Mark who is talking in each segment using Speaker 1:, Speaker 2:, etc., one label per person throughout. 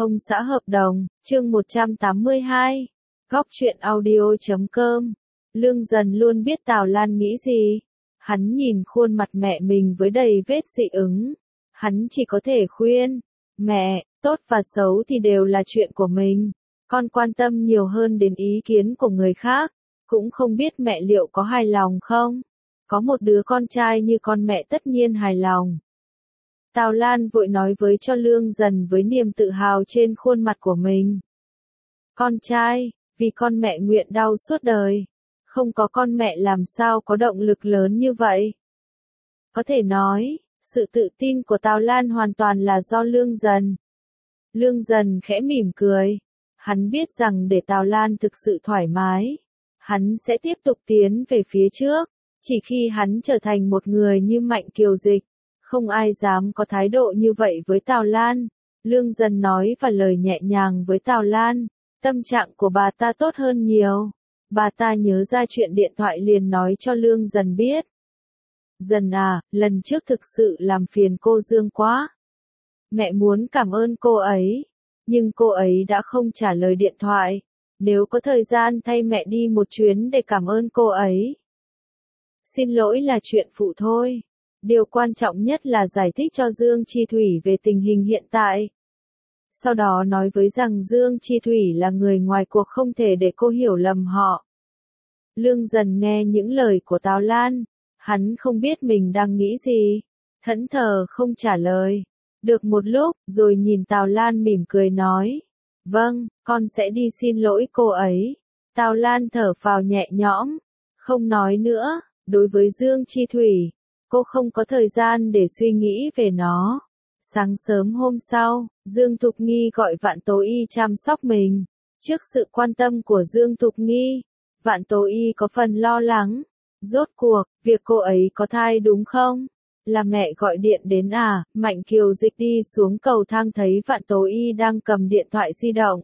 Speaker 1: Ông xã hợp đồng, chương 182. Góc truyện audio.com. Lương Dần luôn biết Tào Lan nghĩ gì. Hắn nhìn khuôn mặt mẹ mình với đầy vết dị ứng. Hắn chỉ có thể khuyên, mẹ, tốt và xấu thì đều là chuyện của mình. Con quan tâm nhiều hơn đến ý kiến của người khác. Cũng không biết mẹ liệu có hài lòng không? Có một đứa con trai như con mẹ tất nhiên hài lòng. Tào Lan vội nói với cho Lương Dần với niềm tự hào trên khuôn mặt của mình. Con trai, vì con mẹ nguyện đau suốt đời. Không có con mẹ làm sao có động lực lớn như vậy. Có thể nói, sự tự tin của Tào Lan hoàn toàn là do Lương Dần. Lương Dần khẽ mỉm cười. Hắn biết rằng để Tào Lan thực sự thoải mái, hắn sẽ tiếp tục tiến về phía trước. Chỉ khi hắn trở thành một người như Mạnh Kiều Dịch, không ai dám có thái độ như vậy với Tào Lan. Lương Dần nói và lời nhẹ nhàng với Tào Lan. Tâm trạng của bà ta tốt hơn nhiều. Bà ta nhớ ra chuyện điện thoại liền nói cho Lương Dần biết. Dần à, lần trước thực sự làm phiền cô Dương quá. Mẹ muốn cảm ơn cô ấy, nhưng cô ấy đã không trả lời điện thoại. Nếu có thời gian thay mẹ đi một chuyến để cảm ơn cô ấy. Xin lỗi là chuyện phụ thôi. Điều quan trọng nhất là giải thích cho Dương Chi Thủy về tình hình hiện tại. Sau đó nói với rằng Dương Chi Thủy là người ngoài cuộc không thể để cô hiểu lầm họ. Lương Dần nghe những lời của Tào Lan. Hắn không biết mình đang nghĩ gì. Thẫn thờ không trả lời. Được một lúc, rồi nhìn Tào Lan mỉm cười nói. Vâng, con sẽ đi xin lỗi cô ấy. Tào Lan thở phào nhẹ nhõm. Không nói nữa, đối với Dương Chi Thủy, cô không có thời gian để suy nghĩ về nó. Sáng sớm hôm sau, Dương Thục Nghi gọi Vạn Tố Y chăm sóc mình. Trước sự quan tâm của Dương Thục Nghi, Vạn Tố Y có phần lo lắng. Rốt cuộc, việc cô ấy có thai đúng không? Là mẹ gọi điện đến à? Mạnh Kiều Dịch đi xuống cầu thang thấy Vạn Tố Y đang cầm điện thoại di động.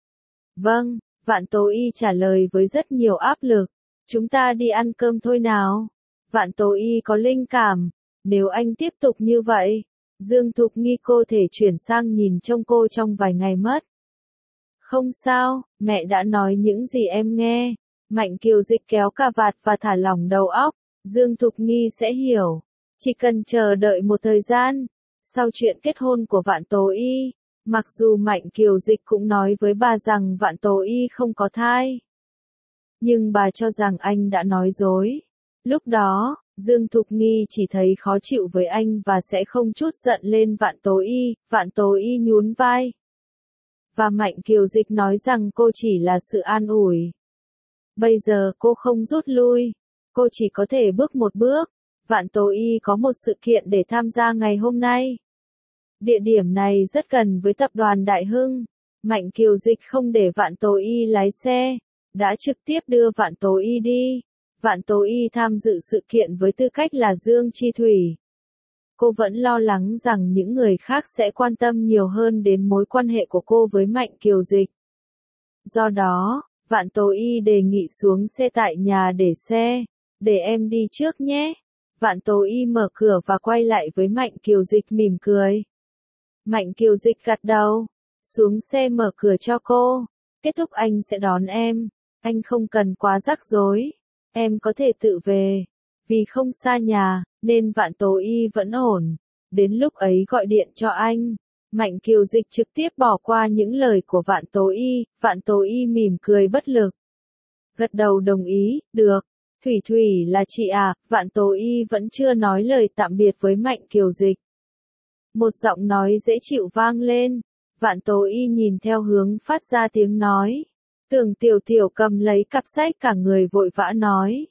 Speaker 1: Vâng, Vạn Tố Y trả lời với rất nhiều áp lực. Chúng ta đi ăn cơm thôi nào. Vạn Tố Y có linh cảm. Nếu anh tiếp tục như vậy, Dương Thục Nghi cô thể chuyển sang nhìn trông cô trong vài ngày mất. Không sao, mẹ đã nói những gì em nghe. Mạnh Kiều Dịch kéo cà vạt và thả lỏng đầu óc. Dương Thục Nghi sẽ hiểu. Chỉ cần chờ đợi một thời gian. Sau chuyện kết hôn của Vạn Tố Y, mặc dù Mạnh Kiều Dịch cũng nói với bà rằng Vạn Tố Y không có thai, nhưng bà cho rằng anh đã nói dối. Lúc đó, Dương Thục Nghi chỉ thấy khó chịu với anh và sẽ không chút giận lên Vạn Tố Y. Vạn Tố Y nhún vai. Và Mạnh Kiều Dịch nói rằng cô chỉ là sự an ủi. Bây giờ cô không rút lui. Cô chỉ có thể bước một bước. Vạn Tố Y có một sự kiện để tham gia ngày hôm nay. Địa điểm này rất gần với tập đoàn Đại Hưng. Mạnh Kiều Dịch không để Vạn Tố Y lái xe, đã trực tiếp đưa Vạn Tố Y đi. Vạn Tố Y tham dự sự kiện với tư cách là Dương Chi Thủy. Cô vẫn lo lắng rằng những người khác sẽ quan tâm nhiều hơn đến mối quan hệ của cô với Mạnh Kiều Dịch. Do đó, Vạn Tố Y đề nghị xuống xe tại nhà để xe. Để em đi trước nhé. Vạn Tố Y mở cửa và quay lại với Mạnh Kiều Dịch mỉm cười. Mạnh Kiều Dịch gật đầu. Xuống xe mở cửa cho cô. Kết thúc anh sẽ đón em. Anh không cần quá rắc rối. Em có thể tự về. Vì không xa nhà, nên Vạn Tố Y vẫn ổn. Đến lúc ấy gọi điện cho anh. Mạnh Kiều Dịch trực tiếp bỏ qua những lời của Vạn Tố Y. Vạn Tố Y mỉm cười bất lực. Gật đầu đồng ý, được. Thủy Thủy là chị à? Vạn Tố Y vẫn chưa nói lời tạm biệt với Mạnh Kiều Dịch. Một giọng nói dễ chịu vang lên. Vạn Tố Y nhìn theo hướng phát ra tiếng nói. Tưởng Tiểu Tiểu cầm lấy cặp sách cả người vội vã nói.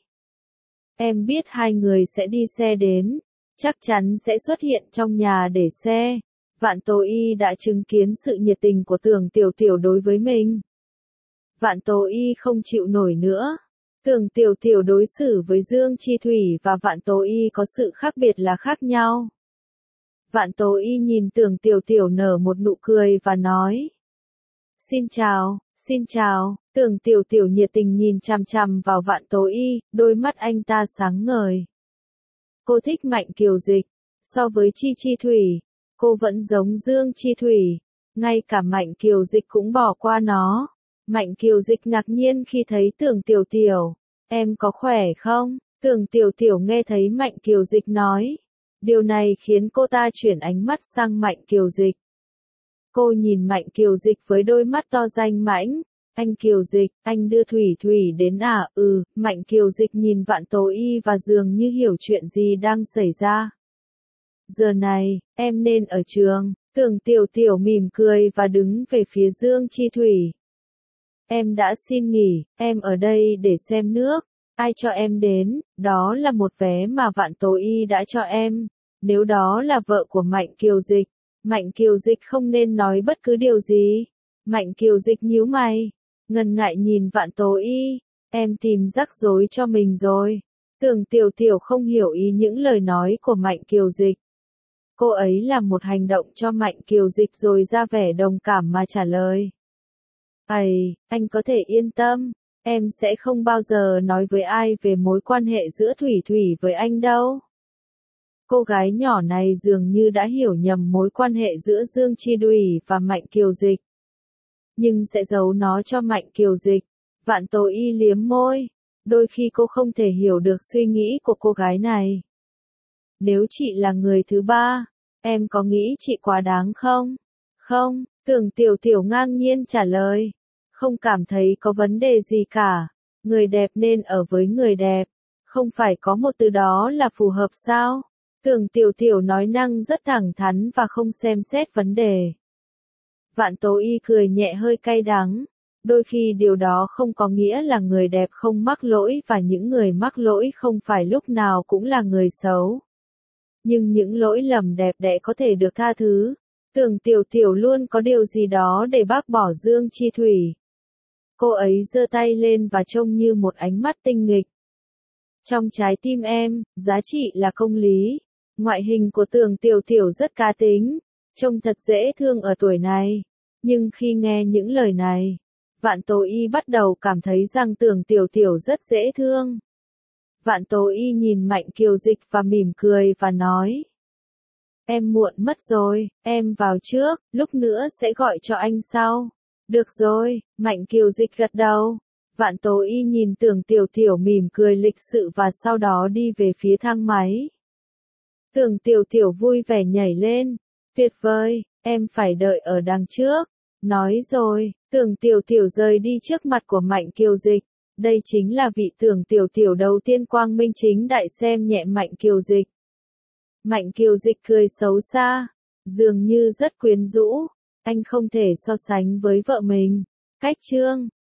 Speaker 1: Em biết hai người sẽ đi xe đến. Chắc chắn sẽ xuất hiện trong nhà để xe. Vạn Tố Y đã chứng kiến sự nhiệt tình của Tưởng Tiểu Tiểu đối với mình. Vạn Tố Y không chịu nổi nữa. Tưởng Tiểu Tiểu đối xử với Dương Chi Thủy và Vạn Tố Y có sự khác biệt là khác nhau. Vạn Tố Y nhìn Tưởng Tiểu Tiểu nở một nụ cười và nói. Xin chào, xin chào. Tưởng Tiểu Tiểu nhiệt tình nhìn chằm chằm vào Vạn Tố Y, đôi mắt anh ta sáng ngời. Cô thích Mạnh Kiều Dịch. So với Chi Chi Thủy, cô vẫn giống Dương Chi Thủy. Ngay cả Mạnh Kiều Dịch cũng bỏ qua nó. Mạnh Kiều Dịch ngạc nhiên khi thấy Tưởng Tiểu Tiểu. Em có khỏe không? Tưởng Tiểu Tiểu nghe thấy Mạnh Kiều Dịch nói. Điều này khiến cô ta chuyển ánh mắt sang Mạnh Kiều Dịch. Cô nhìn Mạnh Kiều Dịch với đôi mắt to danh mãnh. Anh Kiều Dịch, anh đưa Thủy Thủy đến à? Mạnh Kiều Dịch nhìn Vạn Tố Y và dường như hiểu chuyện gì đang xảy ra. Giờ này, em nên ở trường. Tưởng Tiểu Tiểu mỉm cười và đứng về phía Dương Chi Thủy. Em đã xin nghỉ, em ở đây để xem nước. Ai cho em đến? Đó là một vé mà Vạn Tố Y đã cho em. Nếu đó là vợ của Mạnh Kiều Dịch, Mạnh Kiều Dịch không nên nói bất cứ điều gì. Mạnh Kiều Dịch nhíu mày, ngần ngại nhìn Vạn Tố Y. Em tìm rắc rối cho mình rồi. Tưởng Tiểu Tiểu không hiểu ý những lời nói của Mạnh Kiều Dịch. Cô ấy làm một hành động cho Mạnh Kiều Dịch rồi ra vẻ đồng cảm mà trả lời. Anh có thể yên tâm, em sẽ không bao giờ nói với ai về mối quan hệ giữa Thủy Thủy với anh đâu. Cô gái nhỏ này dường như đã hiểu nhầm mối quan hệ giữa Dương Chi Thủy và Mạnh Kiều Dịch. Nhưng sẽ giấu nó cho Mạnh Kiều Dịch. Vạn Tố Y liếm môi. Đôi khi cô không thể hiểu được suy nghĩ của cô gái này. Nếu chị là người thứ ba, em có nghĩ chị quá đáng không? Không, Tưởng Tiểu Tiểu ngang nhiên trả lời. Không cảm thấy có vấn đề gì cả. Người đẹp nên ở với người đẹp. Không phải có một từ đó là phù hợp sao? Tưởng Tiểu Tiểu nói năng rất thẳng thắn và không xem xét vấn đề. Vạn Tố Y cười nhẹ hơi cay đắng. Đôi khi điều đó không có nghĩa là người đẹp không mắc lỗi và những người mắc lỗi không phải lúc nào cũng là người xấu. Nhưng những lỗi lầm đẹp đẽ có thể được tha thứ. Tưởng Tiểu Tiểu luôn có điều gì đó để bác bỏ Dương Chi Thủy. Cô ấy giơ tay lên và trông như một ánh mắt tinh nghịch. Trong trái tim em, giá trị là công lý. Ngoại hình của Tưởng Tiểu Tiểu rất cá tính, trông thật dễ thương ở tuổi này. Nhưng khi nghe những lời này, Vạn Tố Y bắt đầu cảm thấy rằng Tưởng Tiểu Tiểu rất dễ thương. Vạn Tố Y nhìn Mạnh Kiều Dịch và mỉm cười và nói. Em muộn mất rồi, em vào trước, lúc nữa sẽ gọi cho anh sau. Được rồi, Mạnh Kiều Dịch gật đầu. Vạn Tố Y nhìn Tưởng Tiểu Tiểu mỉm cười lịch sự và sau đó đi về phía thang máy. Tưởng Tiểu Tiểu vui vẻ nhảy lên. Tuyệt vời, em phải đợi ở đằng trước. Nói rồi, Tưởng Tiểu Tiểu rời đi trước mặt của Mạnh Kiều Dịch. Đây chính là vị Tưởng Tiểu Tiểu đầu tiên quang minh chính đại xem nhẹ Mạnh Kiều Dịch. Mạnh Kiều Dịch cười xấu xa, dường như rất quyến rũ. Anh không thể so sánh với vợ mình. Cách chương